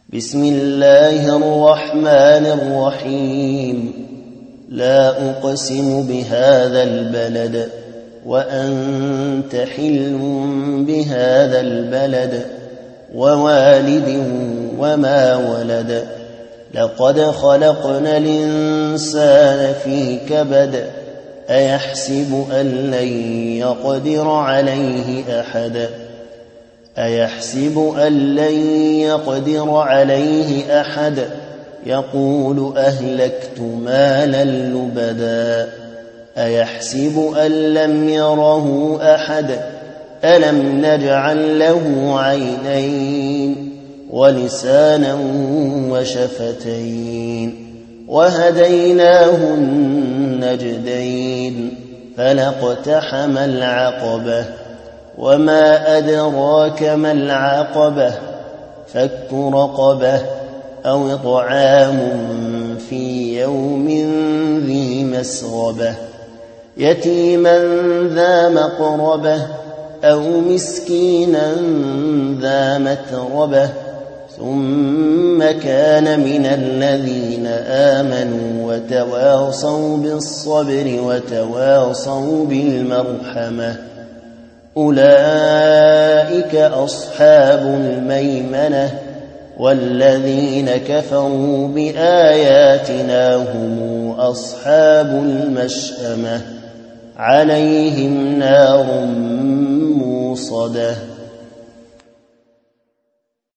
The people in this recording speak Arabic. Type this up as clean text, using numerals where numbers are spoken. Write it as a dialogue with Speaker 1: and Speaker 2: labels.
Speaker 1: بسم الله الرحمن الرحيم لا أقسم بهذا البلد وأنت حل بهذا البلد ووالد وما ولد لقد خلقنا الإنسان في كبد أيحسب أن لن يقدر عليه أحد يقول أهلكت مالا لبدا أيحسب أن لم يره أحد ألم نجعل له عينين ولسانا وشفتين وهديناه النجدين فلاقتحم العقبة وما أدراك ما العقبة فك رقبة أو إطعام في يوم ذي مسغبة يتيما ذا مقربة أو مسكينا ذا متربة ثم كان من الذين آمنوا وتواصوا بالصبر وتواصوا بالمرحمة أولئك أصحاب الميمنة والذين كفروا بآياتنا هم أصحاب المشأمة عليهم نار موصدة